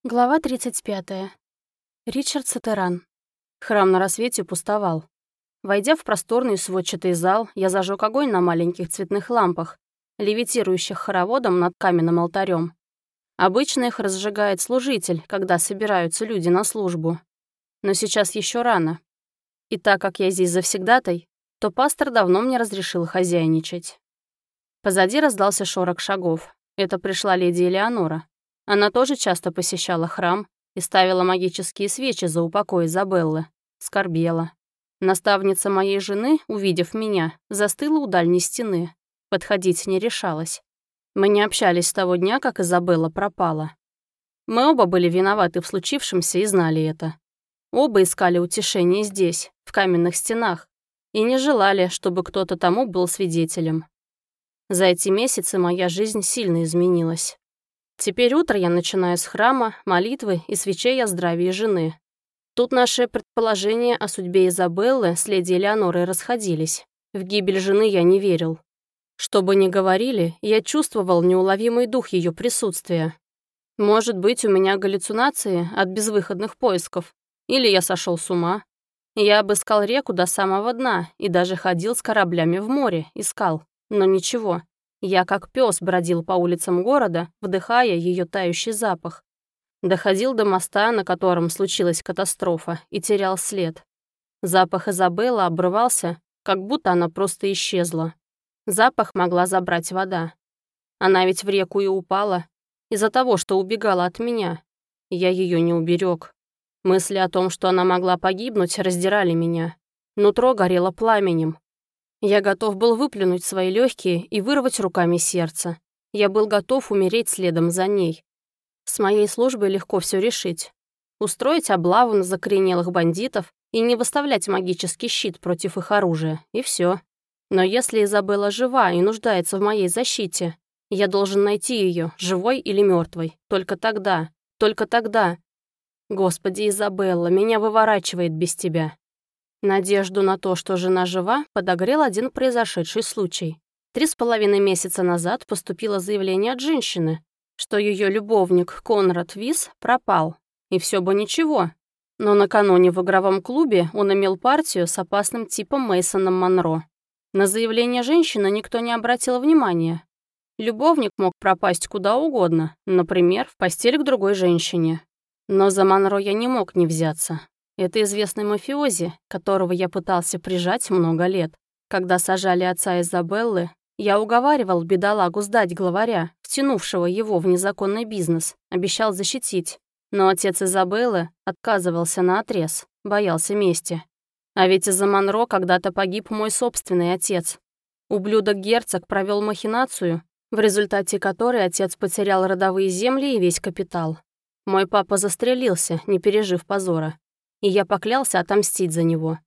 Глава 35. Ричард Сатеран. Храм на рассвете пустовал. Войдя в просторный сводчатый зал, я зажег огонь на маленьких цветных лампах, левитирующих хороводом над каменным алтарем. Обычно их разжигает служитель, когда собираются люди на службу. Но сейчас еще рано. И так как я здесь завсегдатай, то пастор давно мне разрешил хозяйничать. Позади раздался шорох шагов. Это пришла леди Элеонора. Она тоже часто посещала храм и ставила магические свечи за упокой Изабеллы. Скорбела. Наставница моей жены, увидев меня, застыла у дальней стены. Подходить не решалась. Мы не общались с того дня, как Изабелла пропала. Мы оба были виноваты в случившемся и знали это. Оба искали утешение здесь, в каменных стенах, и не желали, чтобы кто-то тому был свидетелем. За эти месяцы моя жизнь сильно изменилась. Теперь утро я начинаю с храма, молитвы и свечей о здравии жены. Тут наши предположения о судьбе Изабеллы с леди Элеонорой расходились. В гибель жены я не верил. Что бы ни говорили, я чувствовал неуловимый дух ее присутствия. Может быть, у меня галлюцинации от безвыходных поисков, или я сошел с ума. Я обыскал реку до самого дна и даже ходил с кораблями в море, искал, но ничего. Я как пес бродил по улицам города, вдыхая ее тающий запах. Доходил до моста, на котором случилась катастрофа, и терял след. Запах Изабеллы обрывался, как будто она просто исчезла. Запах могла забрать вода. Она ведь в реку и упала из-за того, что убегала от меня. Я ее не уберег. Мысли о том, что она могла погибнуть, раздирали меня. Нутро горело пламенем. Я готов был выплюнуть свои легкие и вырвать руками сердце. Я был готов умереть следом за ней. С моей службой легко все решить. Устроить облаву на закоренелых бандитов и не выставлять магический щит против их оружия, и все. Но если Изабелла жива и нуждается в моей защите, я должен найти ее, живой или мертвой. Только тогда. Господи, Изабелла, меня выворачивает без тебя. Надежду на то, что жена жива, подогрел один произошедший случай. 3,5 месяца назад поступило заявление от женщины, что ее любовник Конрад Вис пропал. И все бы ничего. Но накануне в игровом клубе он имел партию с опасным типом Мейсоном Монро. На заявление женщины никто не обратил внимания. Любовник мог пропасть куда угодно, например, в постель к другой женщине. Но за Монро я не мог не взяться. Это известный мафиози, которого я пытался прижать много лет. Когда сажали отца Изабеллы, я уговаривал бедолагу сдать главаря, втянувшего его в незаконный бизнес, обещал защитить. Но отец Изабеллы отказывался наотрез, боялся мести. А ведь из-за Монро когда-то погиб мой собственный отец. Ублюдок-герцог провел махинацию, в результате которой отец потерял родовые земли и весь капитал. Мой папа застрелился, не пережив позора. И я поклялся отомстить за него.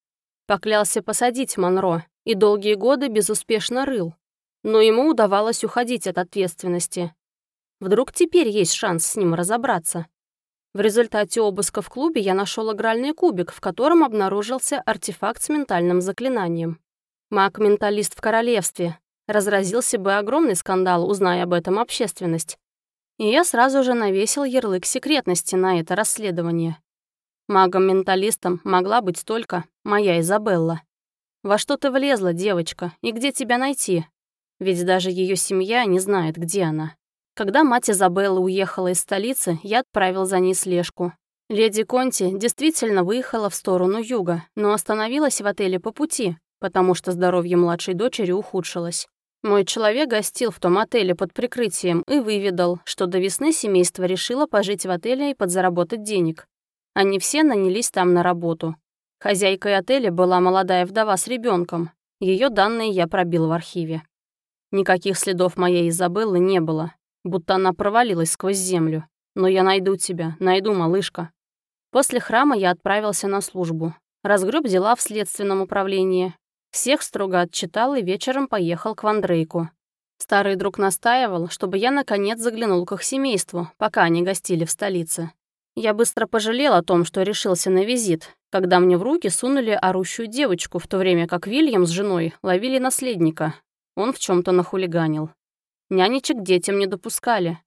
Поклялся посадить Монро, и долгие годы безуспешно рыл. Но ему удавалось уходить от ответственности. Вдруг теперь есть шанс с ним разобраться. В результате обыска в клубе я нашел игральный кубик, в котором обнаружился артефакт с ментальным заклинанием. Маг-менталист в королевстве. Разразился бы огромный скандал, узная об этом общественность. И я сразу же навесил ярлык секретности на это расследование. Магом-менталистом могла быть только моя Изабелла. Во что ты влезла, девочка, и где тебя найти? Ведь даже ее семья не знает, где она. Когда мать Изабеллы уехала из столицы, я отправил за ней слежку. Леди Конти действительно выехала в сторону юга, но остановилась в отеле по пути, потому что здоровье младшей дочери ухудшилось. Мой человек гостил в том отеле под прикрытием и выведал, что до весны семейство решило пожить в отеле и подзаработать денег. Они все нанялись там на работу. Хозяйкой отеля была молодая вдова с ребенком. Ее данные я пробил в архиве. Никаких следов моей Изабеллы не было, будто она провалилась сквозь землю. Но я найду тебя, найду, малышка. После храма я отправился на службу. Разгреб дела в следственном управлении. Всех строго отчитал и вечером поехал к Вандрейку. Старый друг настаивал, чтобы я наконец заглянул к их семейству, пока они гостили в столице. Я быстро пожалел о том, что решился на визит, когда мне в руки сунули орущую девочку, в то время как Вильям с женой ловили наследника. Он в чем то нахулиганил. Нянечек детям не допускали.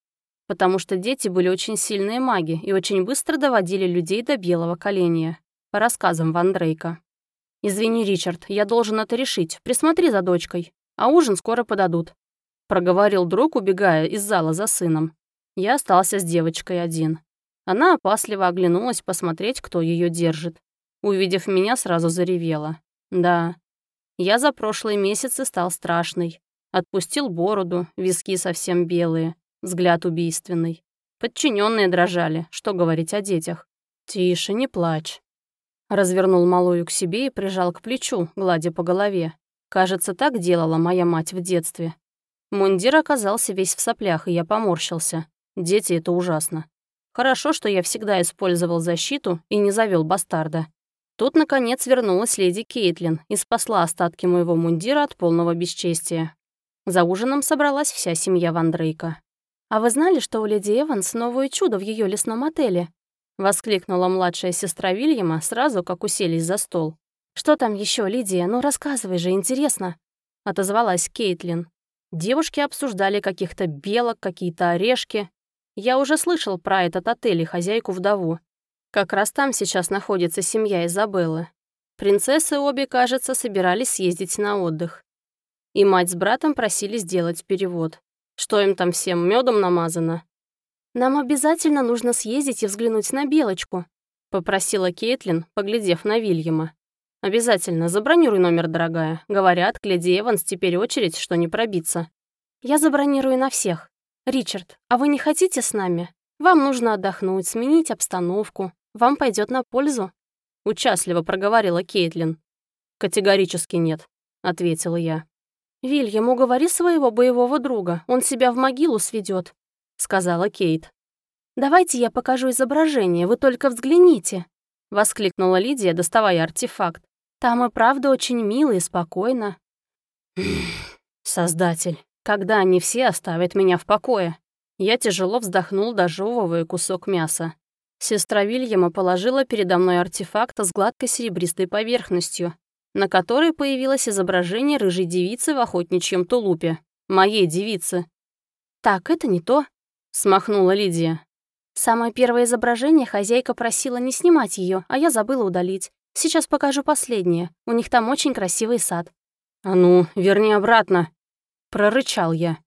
потому что дети были очень сильные маги и очень быстро доводили людей до белого коленя, по рассказам Ван Дрейка. «Извини, Ричард, я должен это решить. Присмотри за дочкой, а ужин скоро подадут», — проговорил друг, убегая из зала за сыном. Я остался с девочкой один. Она опасливо оглянулась посмотреть, кто ее держит. Увидев меня, сразу заревела. Да, я за прошлые месяцы стал страшный. Отпустил бороду, виски совсем белые, взгляд убийственный. Подчиненные дрожали, что говорить о детях. «Тише, не плачь». Развернул малую к себе и прижал к плечу, гладя по голове. Кажется, так делала моя мать в детстве. Мундир оказался весь в соплях, и я поморщился. Дети — это ужасно. Хорошо, что я всегда использовал защиту и не завел бастарда. Тут, наконец, вернулась леди Кейтлин и спасла остатки моего мундира от полного бесчестия. За ужином собралась вся семья Ван Дрейка. «А вы знали, что у леди Эванс новое чудо в ее лесном отеле?» — воскликнула младшая сестра Вильяма сразу, как уселись за стол. «Что там еще, Лидия? Ну, рассказывай же, интересно!» — отозвалась Кейтлин. Девушки обсуждали каких-то белок, какие-то орешки. Я уже слышал про этот отель и хозяйку-вдову. Как раз там сейчас находится семья Изабеллы. Принцессы обе, кажется, собирались съездить на отдых. И мать с братом просили сделать перевод. Что им там всем медом намазано? «Нам обязательно нужно съездить и взглянуть на Белочку», — попросила Кейтлин, поглядев на Вильяма. «Обязательно, забронируй номер, дорогая. Говорят, к леди Эванс теперь очередь, что не пробиться». «Я забронирую на всех. Ричард, а вы не хотите с нами? Вам нужно отдохнуть, сменить обстановку. Вам пойдет на пользу», — участливо проговорила Кейтлин. «Категорически нет», — ответила я. «Вильям, уговори своего боевого друга, он себя в могилу сведет», — сказала Кейт. «Давайте я покажу изображение, вы только взгляните», — воскликнула Лидия, доставая артефакт. «Там и правда очень мило и спокойно». «Создатель, когда они все оставят меня в покое?» Я тяжело вздохнул, дожевывая кусок мяса. Сестра Вильяма положила передо мной артефакт с гладкой серебристой поверхностью, на которой появилось изображение рыжей девицы в охотничьем тулупе. Моей девицы. «Так, это не то», — смахнула Лидия. «Самое первое изображение хозяйка просила не снимать ее, а я забыла удалить. Сейчас покажу последнее. У них там очень красивый сад». «А ну, верни обратно», — прорычал я.